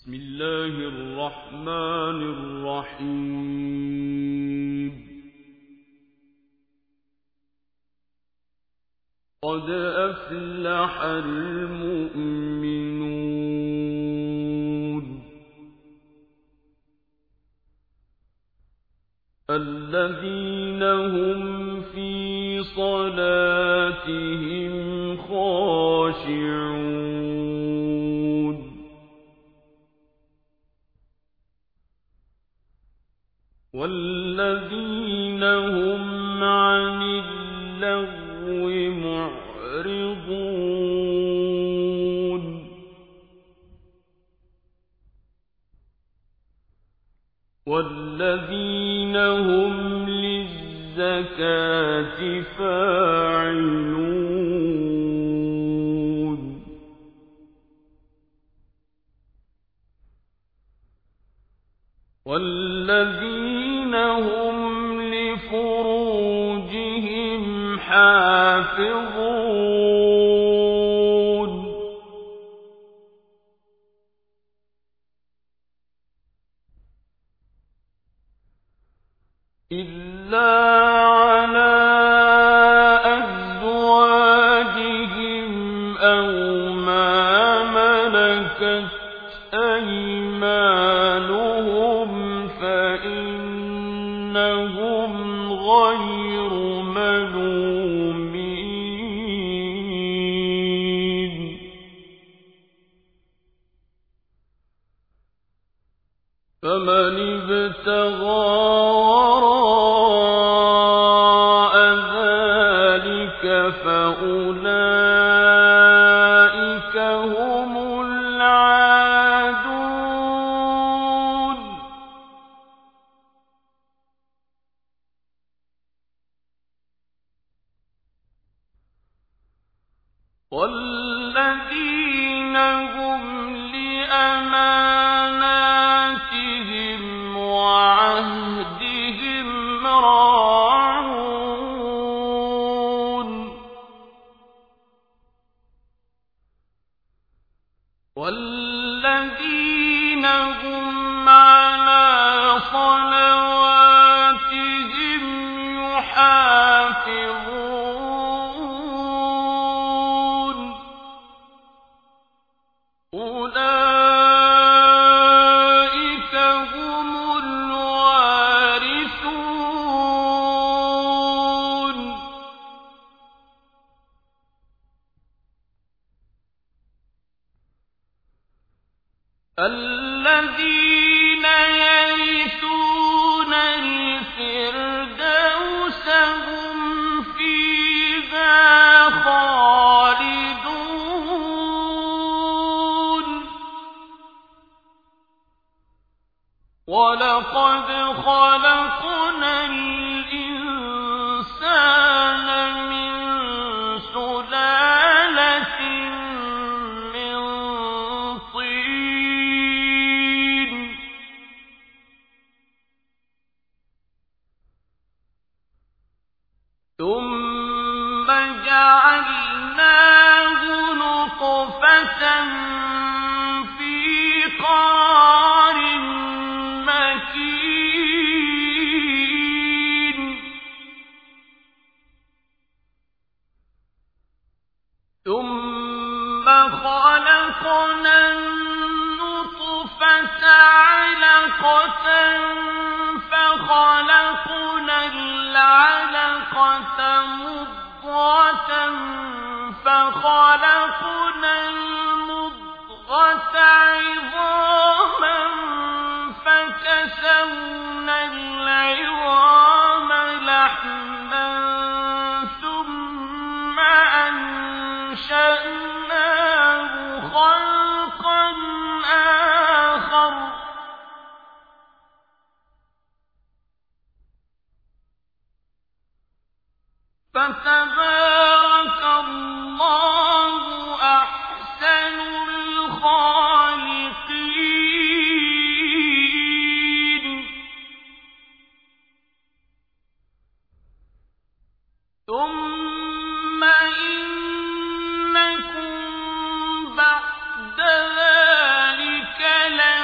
بسم الله الرحمن الرحيم قد أفلح المؤمنون الذين هم في صلاتهم خاشعون والذين هم عن اللغو معرضون والذين هم للزكاة فاعلون والذين هم لفروجهم حافظون إلا على أزواجهم أو ما ملكت أيمانهم فإنهم غير ملومين فمن ابتغى وراء ذلك فأولئك هم العادون والذين هم لأماناتهم وعهدهم راعون والذين هم على صلواتهم يحافظون أولئك هم الوارثون الذين يرثون الفردوس هم فيها خالدون ولقد خلقنا الإنسان من سلالة من طين ثم جعلناه نطفة في قرار مكين ثم خلقنا النطفة علقة فخلقنا العلقة مضغة فخلقنا المضغة عظاما فكسونا العظام لحما ثم أنشأناه خلقا آخر فتبارك الله أحسن الخالقين ثم إنكم بعد ذلك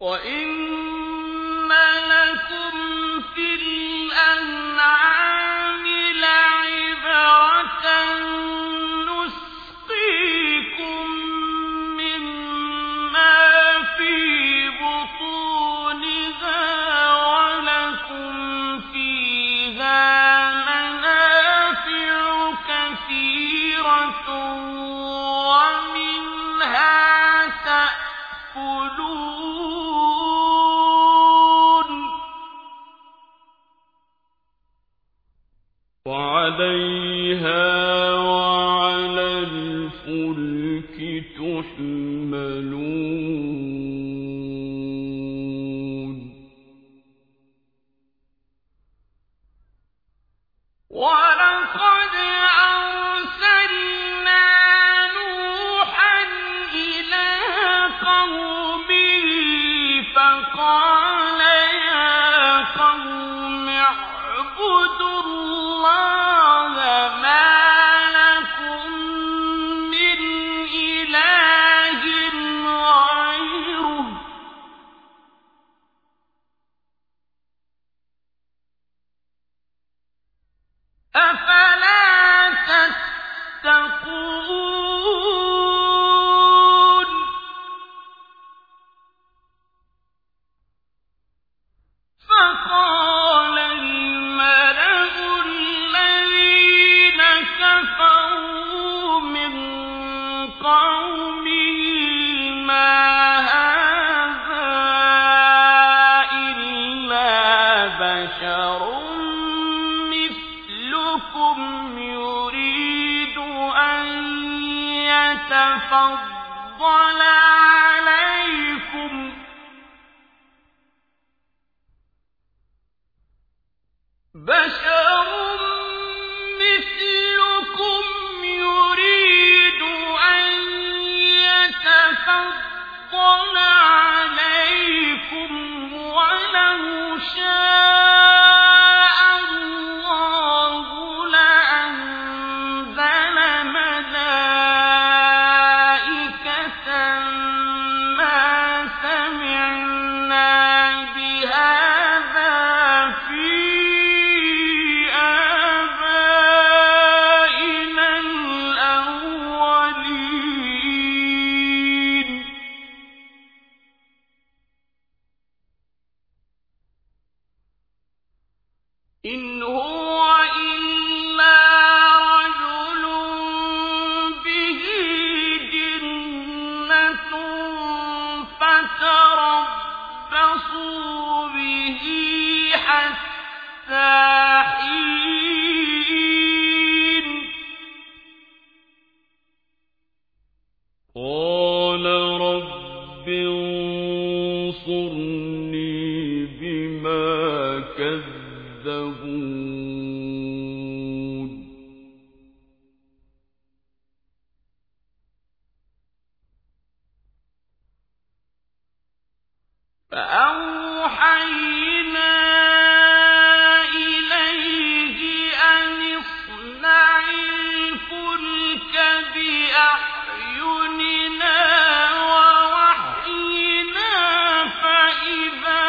وَإِنَّ لَكُمْ فِي الْأَنْعَامِ لَعِبْرَةً نُّسْقِيكُم مِّمَّا فِي بُطُونِهَا وَلَكُمْ فِيهَا مَنَافِعُ كَثِيرَةٌ وَمِنْهَا تَأْكُلُونَ وَعَلَيْهَا وَعَلَى الْفُلْكِ تُحْمَلُونَ وَلَقَدْ أَرْسَلْنَا نُوحًا إِلَىٰ قَوْمِهِ فَقَالَ يَا قَوْمِ اعْبُدُوا اللَّهَ مَا لَكُم مِّنْ إِلَٰهٍ غَيْرُهُ أَفَلَا تَتَّقُونَ فَقَالَ الْمَلَأُ الَّذِينَ كَفَرُوا مِن قَوْمِهِ مَا هَٰذَا إِلَّا بَشَرٌ مِّثْلُكُمْ يُرِيدُ أَن يَتَفَضَّلَ عَلَيْكُمْ وَلَوْ شَاءَ اللَّهُ لَأَنزَلَ مَلَائِكَةً مَّا سَمِعْنَا بِهَٰذَا فِي آبَائِنَا الْأَوَّلِينَ إِنْ هُوَ إِلَّا رَجُلٌ بِهِ جِنَّةٌ فَتَرَبَّصُوا بِهِ حَتَّىٰ حِينٍ قَالَ رَبِّ انصُرْنِي بِمَا كَذَّبُونِ فَأَوْحَيْنَا إِلَيْهِ أَنِ اصْنَعِ الْفُلْكَ بِأَعْيُنِنَا وَوَحْيِنَا فَإِذَا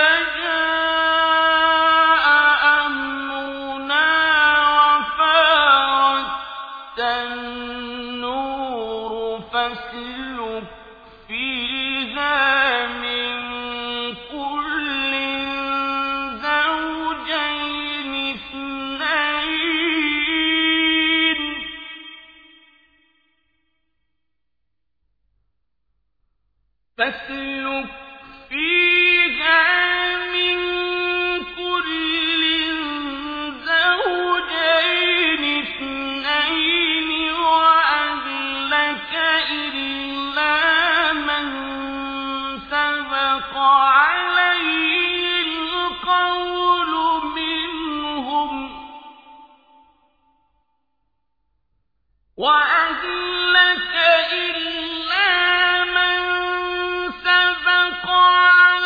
جَاءَ أَمْرُنَا وَفَارَتِ النُّورُ فَاسْلُكْ فِيهَا مِن كُلٍّ زَوْجَيْنِ اثْنَيْنِ وَأَهْلَكَ إِلَّا مَن سَبَقَ عَلَيْهِ الْقَوْلُ مِنْهُمْ وَأَهْلَكَ إِلَّا مَن سَبَقَ عَلَيْهِ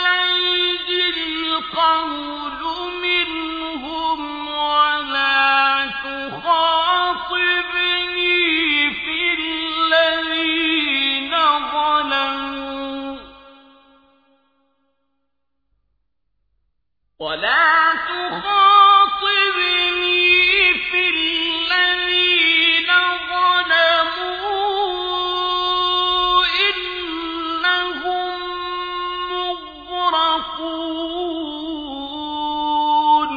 ولا تخاطبني في الذين ظلموا إنهم مغرقون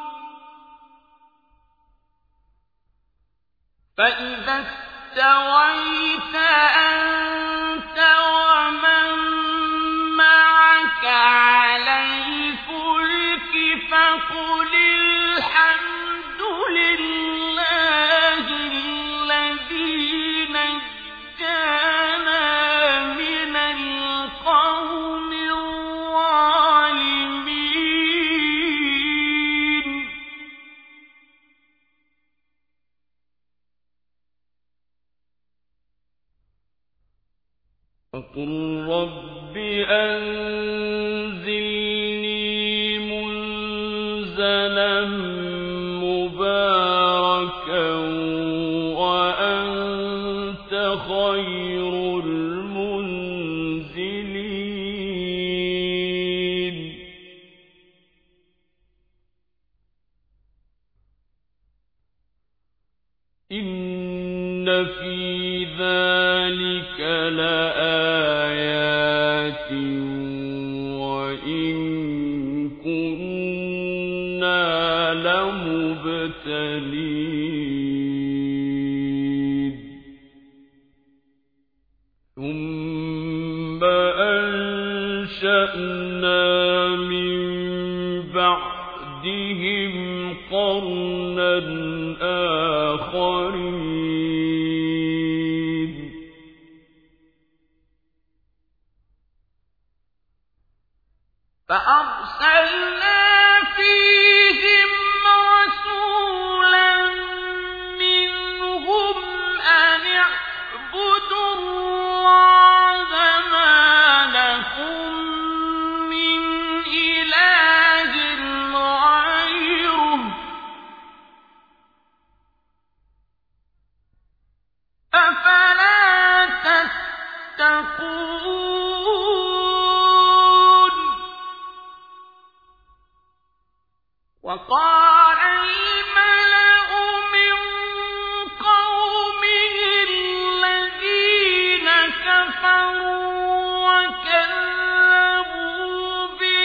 فإذا استويت أنت ومن معك على الفلك فقل الحمد لله الذي نجانا من القوم الظالمين فقل رب أنزلني منزلا مباركا وأنت خير المنزلين إن في ذلك لآيات وإن كنا لمبتلين ثم أنشأنا من بعدهم قرنا آخرين فأرسلنا فيهم رسولا منهم أن اعبدوا الله ما لكم من إله غيره أفلا تتقون وقال الملأ من قومه الذين كفروا وكذبوا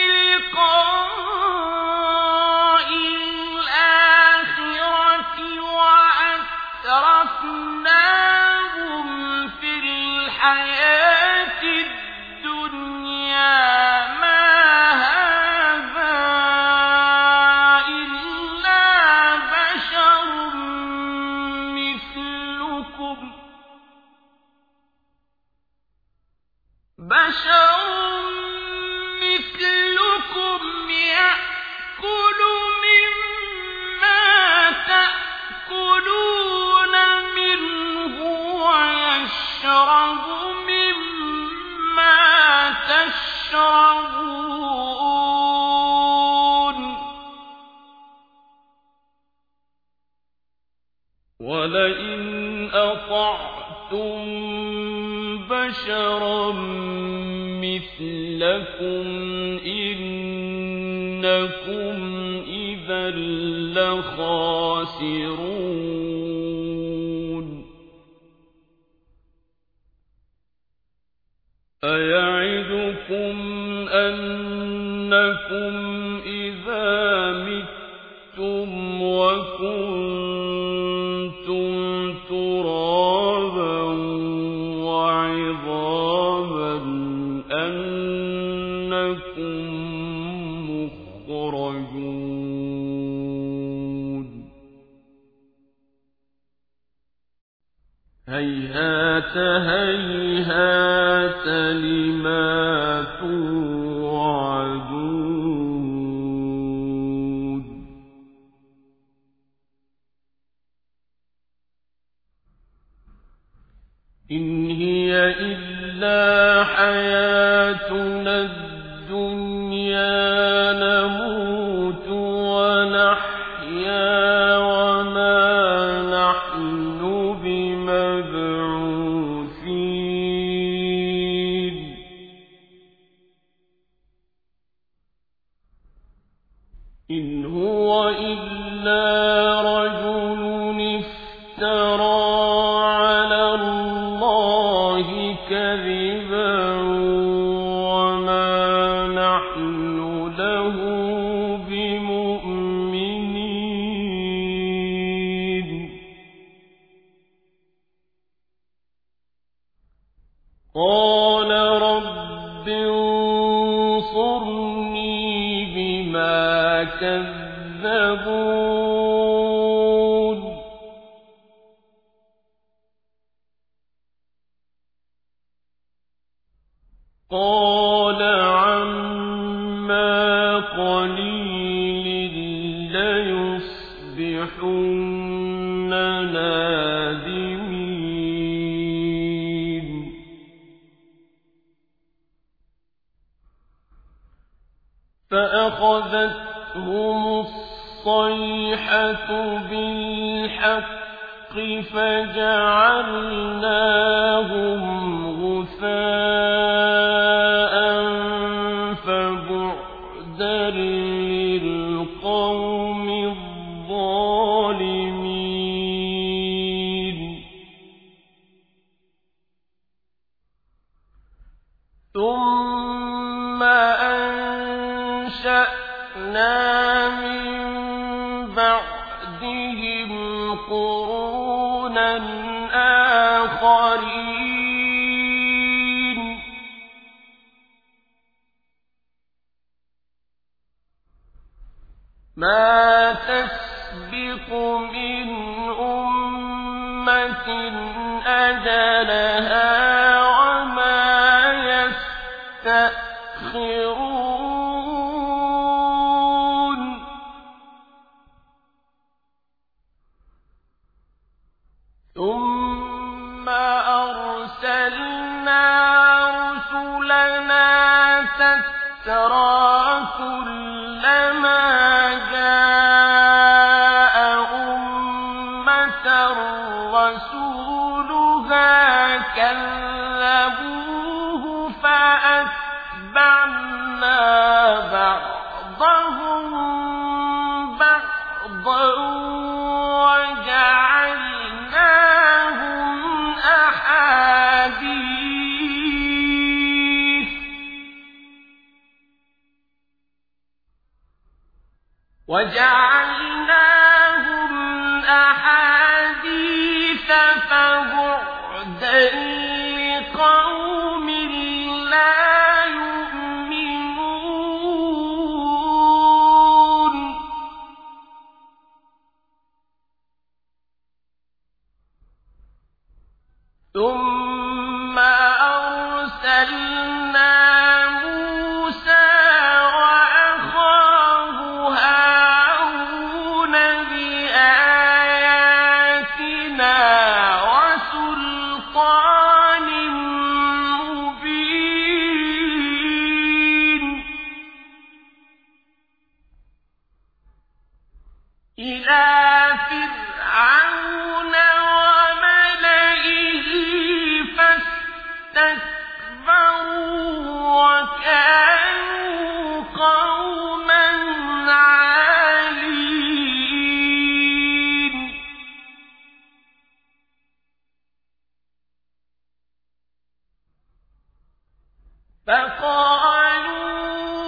بلقاء الآخرة وأترفناهم في الحياة الدنيا ما هذا إلا بشر مثلكم يأكل مما تأكلون منه ويشرب مما تشربون ولئن أطعتم بشرا مثلكم إنكم إذا لخاسرون أيعدكم أنكم إذا متم وكنتم ترابا وعظاما أنكم مخرجون هيهات هيهات لما توعدون إن هي إلا حياتنا الدنيا نموت ونحيا وما نحن بمبعوثين كَذَّبًا وَمَا نَحْنُ لَهُ بِمُؤْمِنِينَ قَالَ رَبِّ انصُرْنِي بِمَا كَذَّبُونِ قَالَ عَمَّا قَلِيلٍ لَّيُصْبِحُنَّ نَادِمِينَ فَأَخَذَتْهُمُ الصَّيْحَةُ بِالْحَقِّ فَجَعَلْنَاهُمْ غُثَاءً فَبُعْدًا لِّلْقَوْمِ الظَّالِمِينَ ثُمَّ أَنشَأْنَا مِن بَعْدِهِمْ قُرُونًا آخَرِينَ مَا تَسْبِقُ مِنْ أُمَّةٍ أَجَلَهَا وَمَا يَسْتَأْخِرُونَ ثُمَّ أَرْسَلْنَا رُسُلَنَا تَتْرَىٰ كُلَّمَا جَاءَ أُمَّةً رَّسُولُهَا كَذَّبُوهُ فَأَتْبَعْنَا بَعْضَهُم بَعْضًا وَجَعَلْنَاهُمْ أَحَادِيثَ فَبُعْدًا لِّقَوْمٍ لَّا يُؤْمِنُونَ ثُمَّ أَرْسَلْنَا مُوسَىٰ وَأَخَاهُ هَارُونَ بِآيَاتِنَا وَسُلْطَانٍ مُّبِينٍ إِلَىٰ فِرْعَوْنَ وَمَلَئِهِ فَاسْتَكْبَرُوا وَكَانُوا قَوْمًا عَالِينَ فَقَالُوا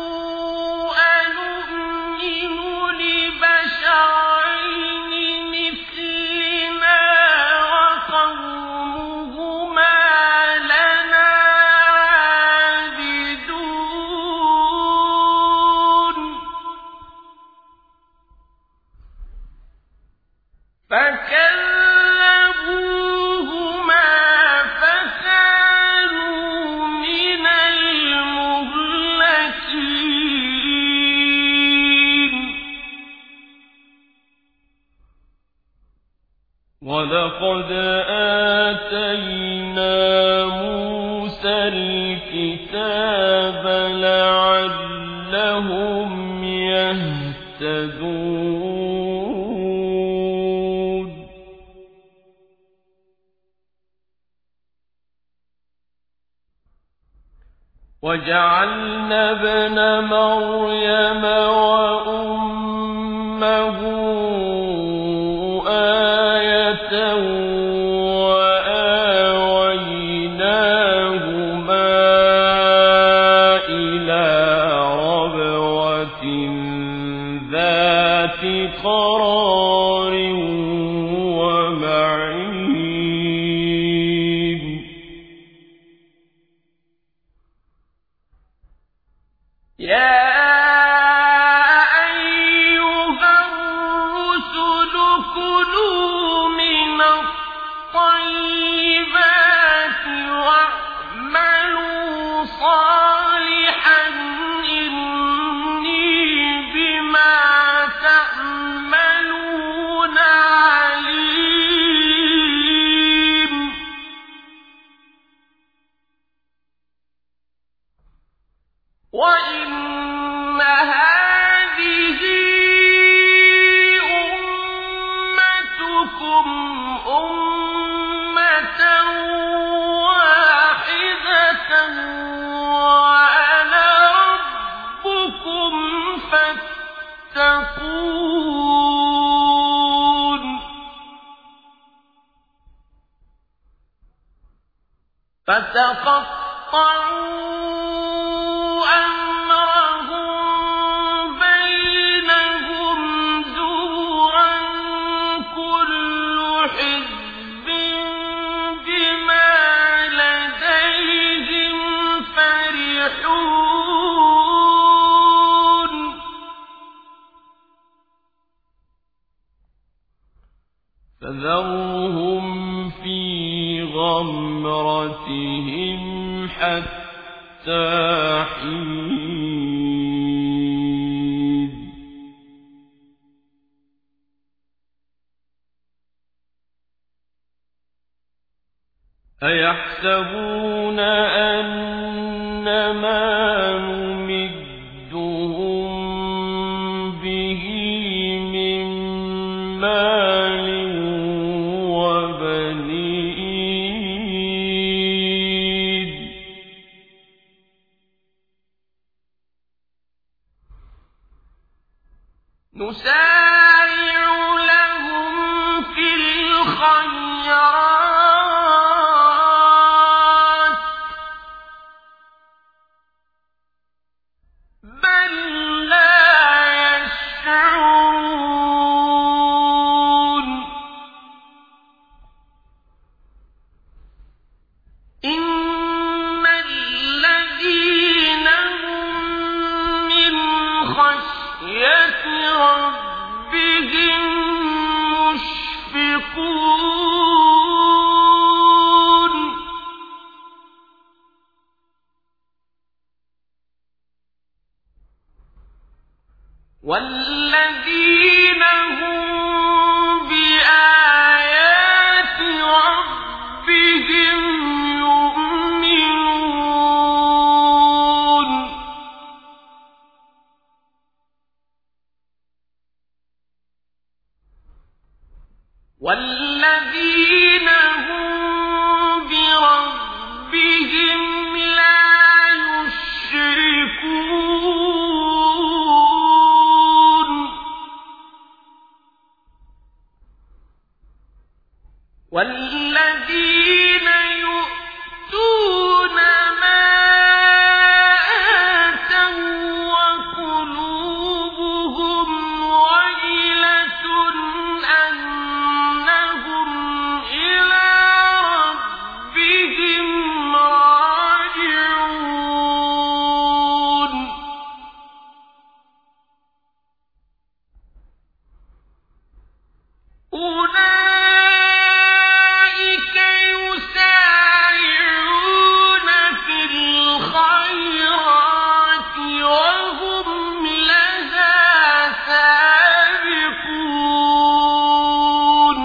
أَنُؤْمِنُ لِبَشَرَيْنِ مِثْلِنَا وَقَوْمُهُمَا لَنَا عَابِدُونَ فَكَذَّبُوهُمَا فَكَانُوا مِنَ الْمُهْلَكِينَ وَلَقَدْ آتَيْنَا مُوسَى الْكِتَابَ لَعَلَّهُمْ يَهْتَدُونَ وَجَعَلْنَا ابْنَ مَرْيَمَ وَأُمَّهُ آيَةً وَآوَيْنَاهُمَا فذرهم في غمرتهم حتى حين أيحسبون أنما نمدهم به من مال وبنين نسارع لهم في الخيرات بل لا يشعرون إن الذين هم من خشية ربهم مشفقون والذين هم بآيات ربهم يؤمنون والذين هم بربهم لا يشركون والذين يؤتون ما آتوا وقلوبهم وجلة أنهم إلى ربهم راجعون أولئك يسارعون في الخيرات وهم لها سابقون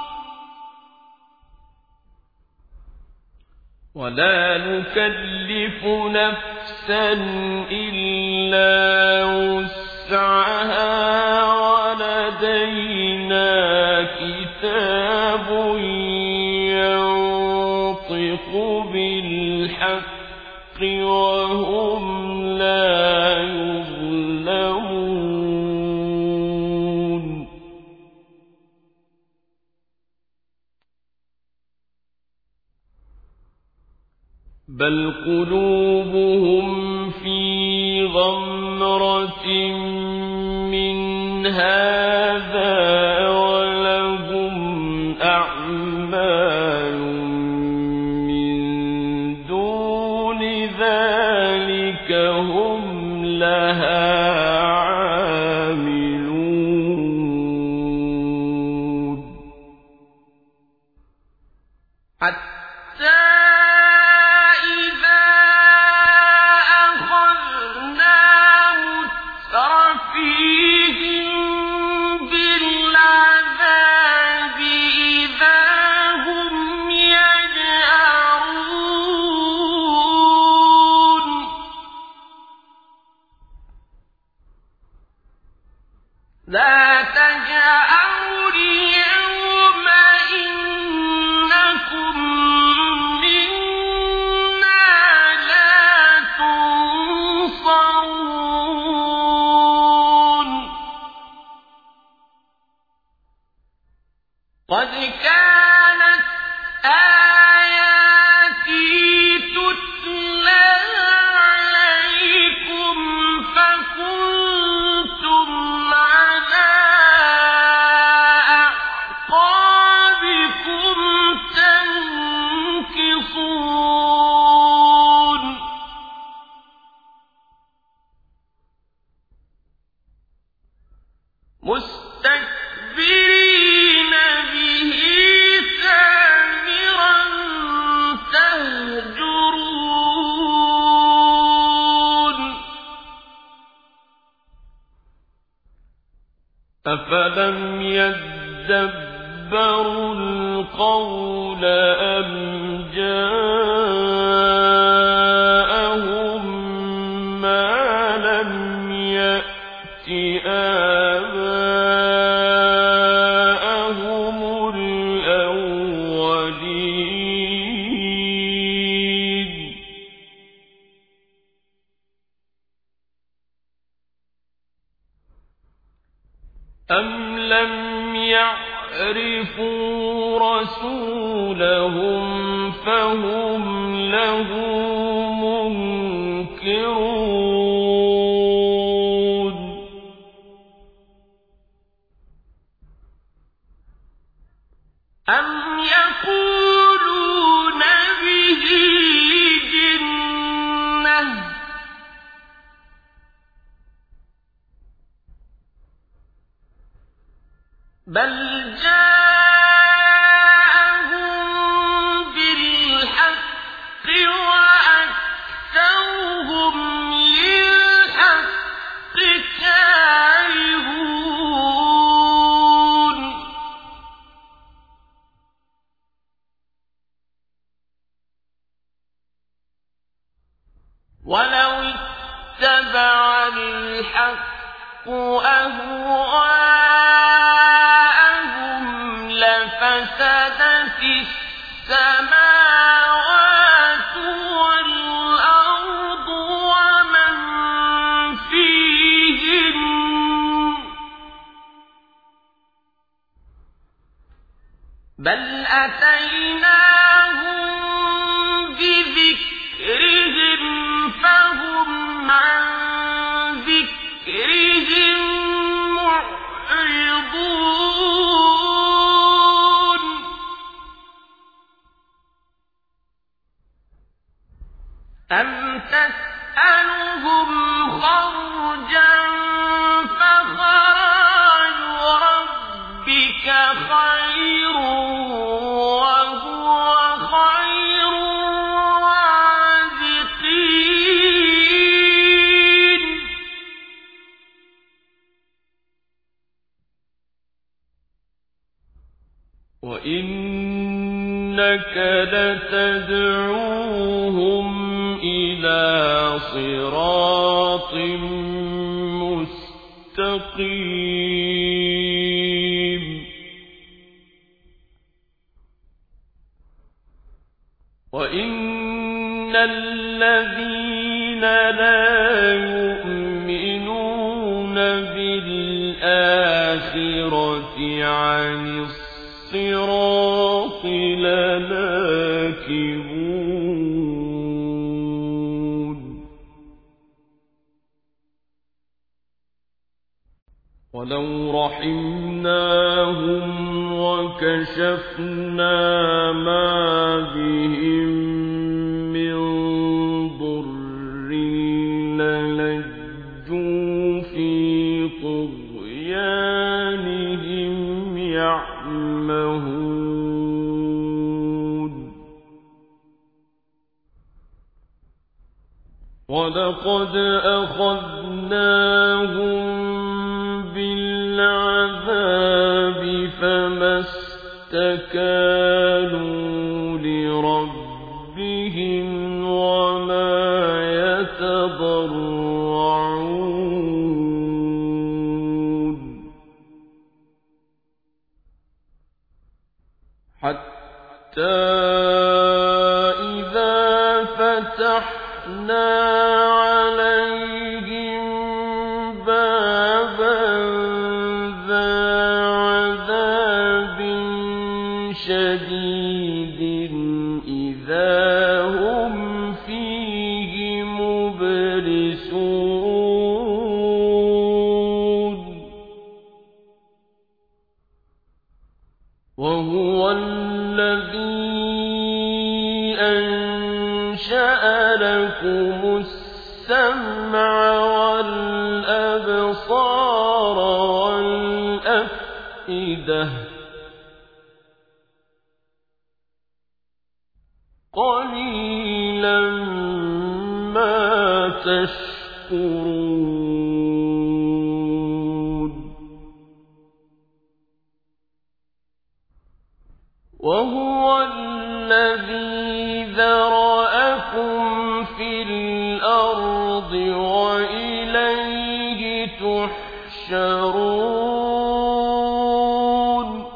ولا نكلف نفسا إلا وسعها ولدينا كتاب ينطق بالحق وهم لا يظلمون بل قلوبهم في غمرة من هذا ولهم أعمال من دون ذلك هم لها عاملون حتى إذا أخذنا مترفيهم بالعذاب إذا هم يجأرون لا تجأروا اليوم إنكم منا لا تنصرون قد كانت آياتي تتلى عليكم فكنتم على أعقابكم تنكصون مستكبرين به سامرا تهجرون أفلم يدبروا القول أم جاءهم ما لم يأت آباءهم الأولين أم لم يعرفوا رسولهم فهم له منكرون أم يقولون به جنة بل جاءهم بالحق وأكثرهم للحق كارهون ولو اتبع الحق أهواءهم لفسدت السماوات والأرض ومن فيهن بل أتيناهم بذكرهم فهم عن ذكرهم معرضون أم تسألهم خرجا فخراج ربك خير وهو خير الرازقين وإنك لتدعوهم إلى صراط مستقيم وإن الذين لا يؤمنون بالآخرة عن الصراط لناكبون ولو رحمناهم وكشفنا ما بهم من ضر للجوا ولقد أخذناهم بالعذاب فما استكانوا لربهم وما يتضرعون حتى إذا فتحنا عليهم بابا ذا عذاب شديد إذا هم فيه مبلسون وهو الذي أنشأ لكم السمع والأبصار والأفئدة قليلا ما تشكرون وهو الذي ذرأكم في الأرض وإليه تحشرون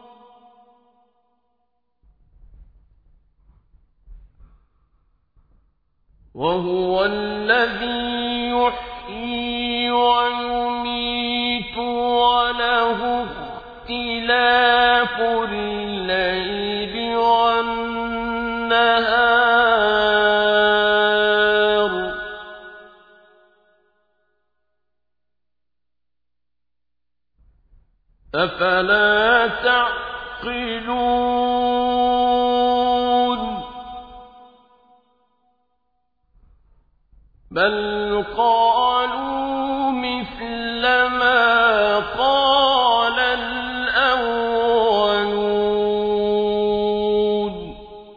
وهو الذي يحيي ويميت وله اختلاف الليل والنهار أفلا تعقلون بل قالوا مثل ما قال الأولون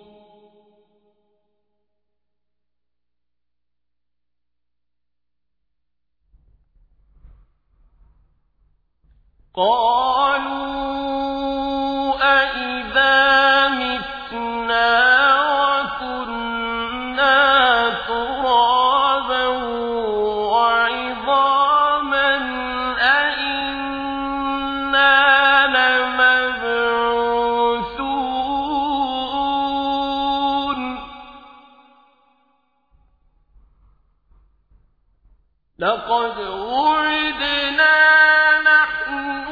قالوا أإذا متنا وكنا ترابا وعظاما أإنا لمبعوثون لقد وعدنا نحن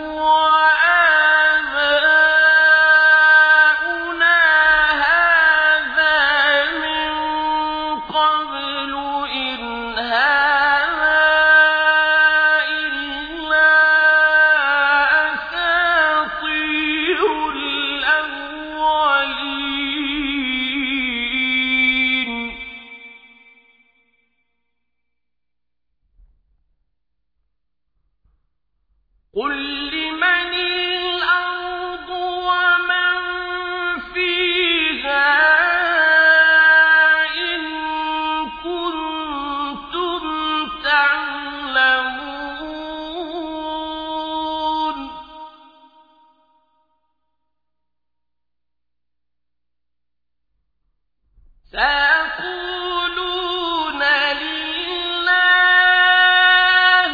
وآباؤنا هذا من قبل إن هذا إلا أساطير الأولين قل لمن الأرض ومن فيها إن كنتم تعلمون سيقولون لله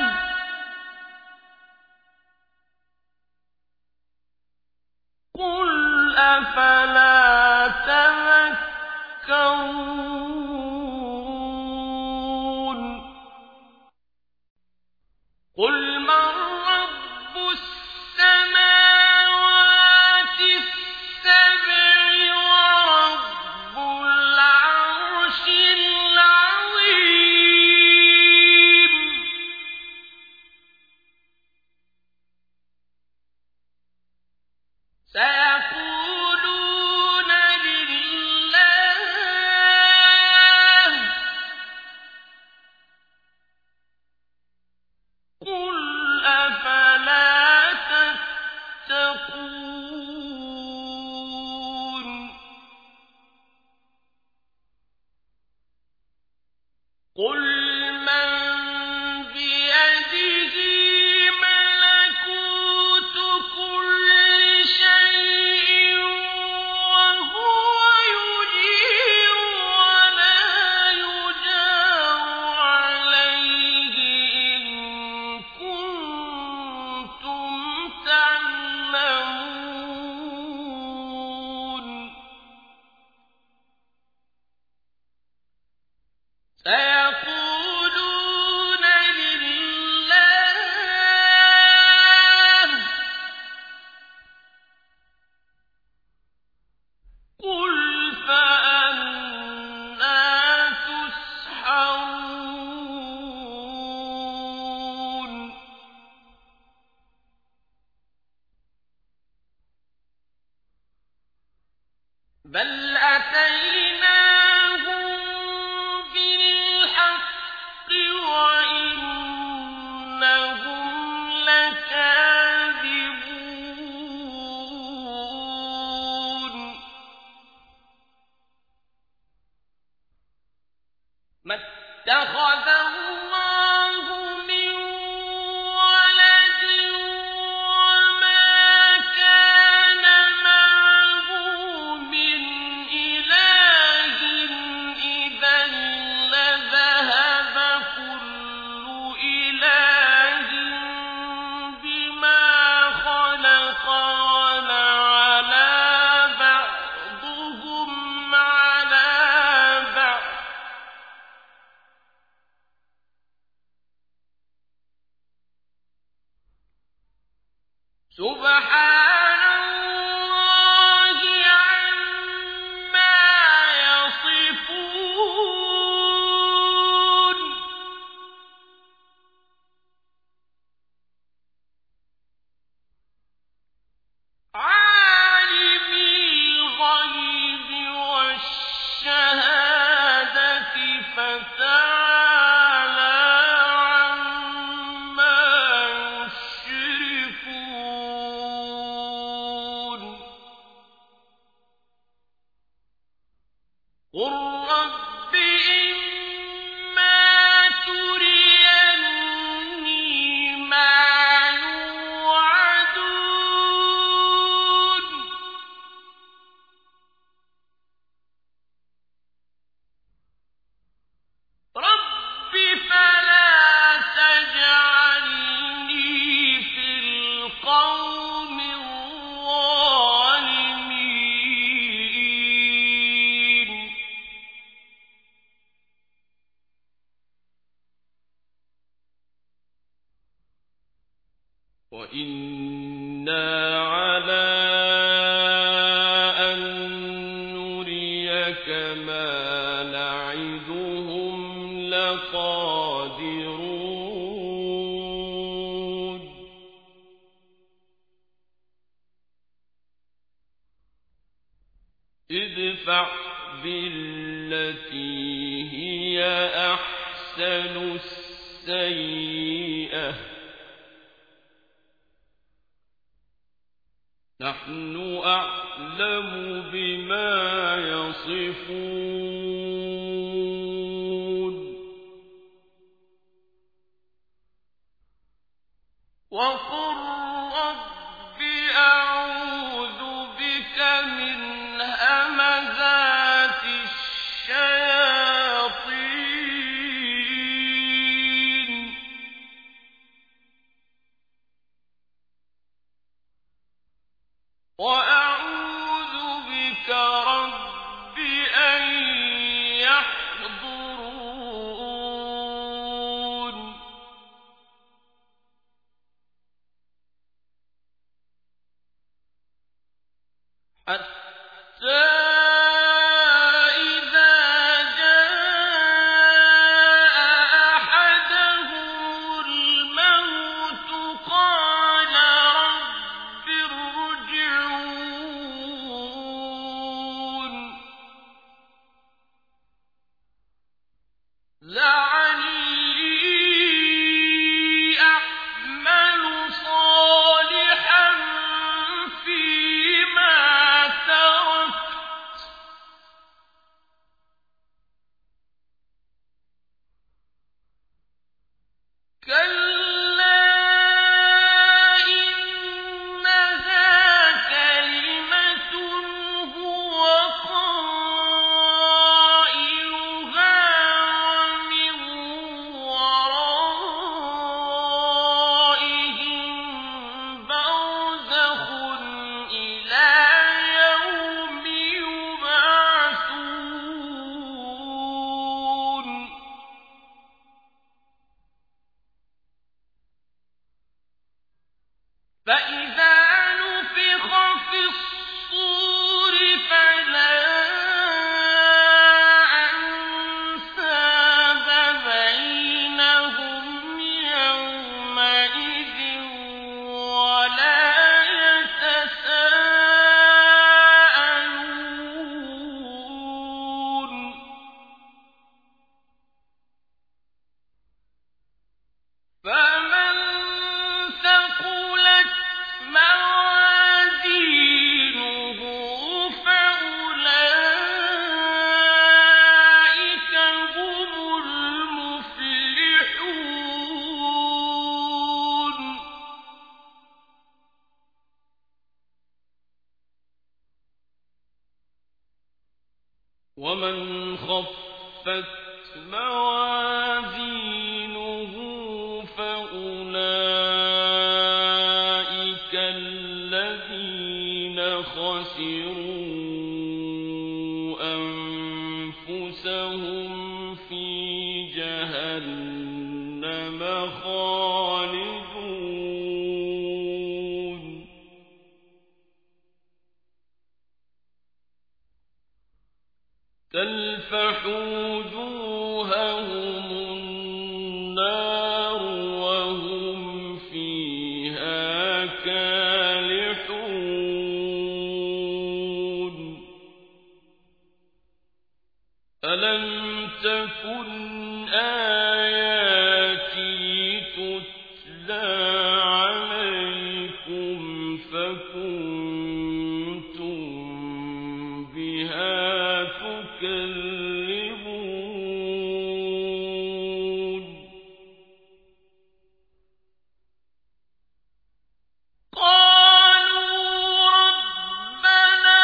قل أفلا تذكرون قل من رب السماوات السبع ورب العرش العظيم سيقولون لله قل قل من بيده ملكوت كل شيء وهو يجير ولا يجار عليه إن كنتم تعلمون سيقولون لله قل فأنى تسحرون بل أتيناهم بالحق وإنهم لكاذبون ما اتخذ الله من ولد وما كان معه من إله إذا لذهب كل إله بما خلق ولعلى بعضهم على بعض سبحان الله عما يصفون عالم الغيب والشهادة فتعالى عما يشركون قل رب إما تريني ما يوعدون رب فلا تجعلني في القوم الظالمين وإنا على أن نريك ما نعدهم لقادرون ادفع بالتي هي أحسن السيئة نحن أعلم بما يصفون وقل رب أعوذ بك من همزات الشياطين وأعوذ بك رب أن ومن خفت موازينه فأولئك الذين خسروا أنفسهم في جهنم خالدون تلفح وجوههم النار وهم فيها كالحون ألم تكن آياتي تتلى عليكم فكنتم بها تكذبون قالوا ربنا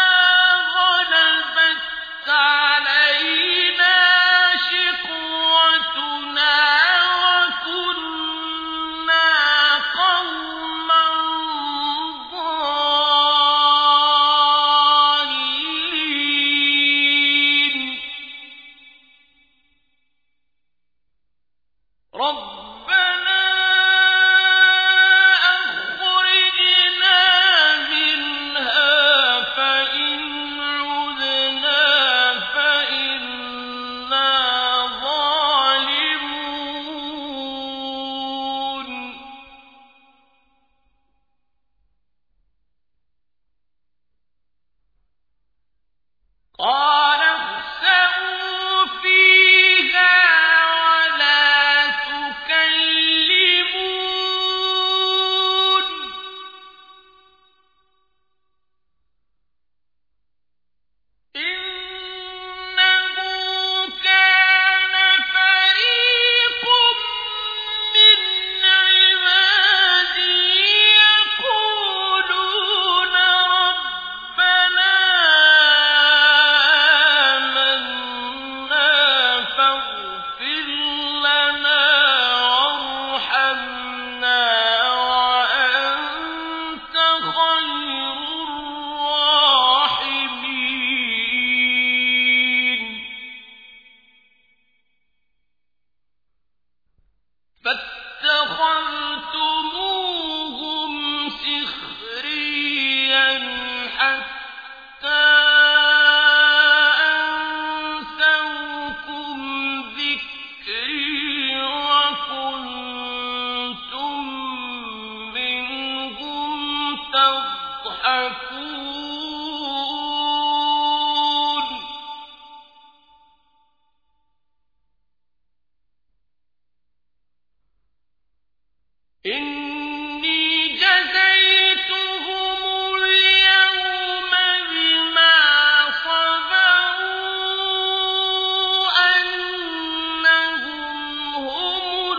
غلبت علينا شقوتنا وكنا قوما ضالين ربنا أخرجنا منها فإن عدنا فإنا ظالمون قال اخسئوا فيها ولا تكلمون إنه كان فريق من عبادي يقولون ربنا آمنا فاغفر لنا وارحمنا وأنت خير الراحمين فاتخذتموهم سخريا حتى أنسوكم ذكري وكنتم منهم تضحكون إني جزيتهم اليوم بما صبروا أنهم هم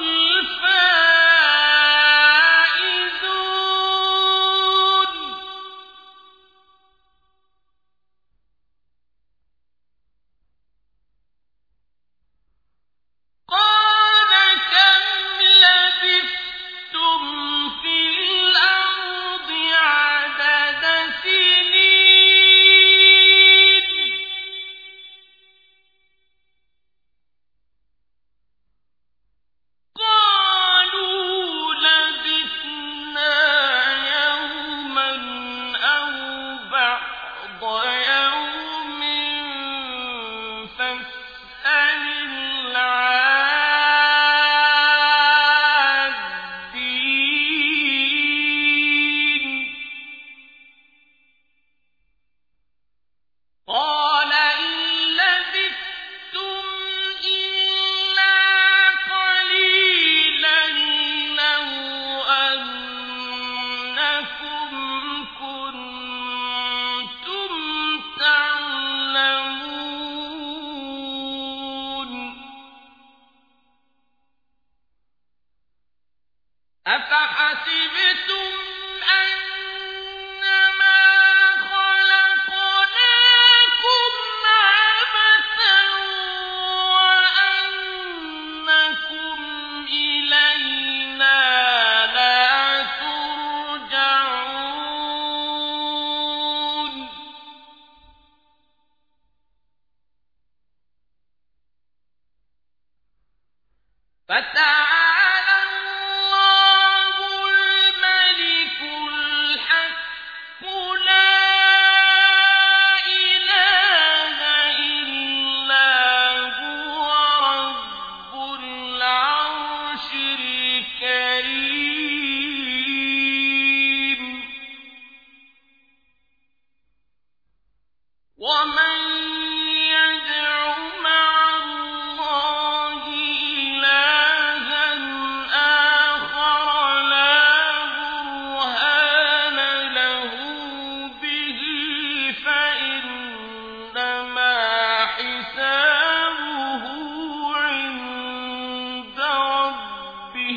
الفائزون قال كم لبثتم في الأرض عدد سنين قالوا لبثنا يوما أو بعض يوم فاسأل العادين قال إن لبثتم إلا قليلا لو أنكم كنتم تعلمون أفحسبتم أنما خلقناكم عبثا فتعالى الله الملك الحق لا إله إلا هو رب العرش الكريم ومن يدع مع الله إلها آخر لا برهان له به فإنما حسابه عند ربه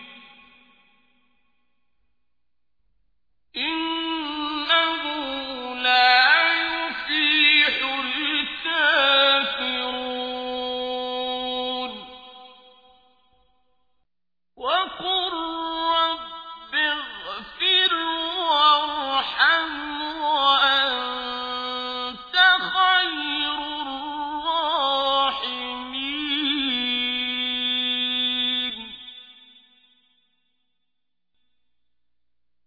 إنه لا يفلح الكافرون وقل رب اغفر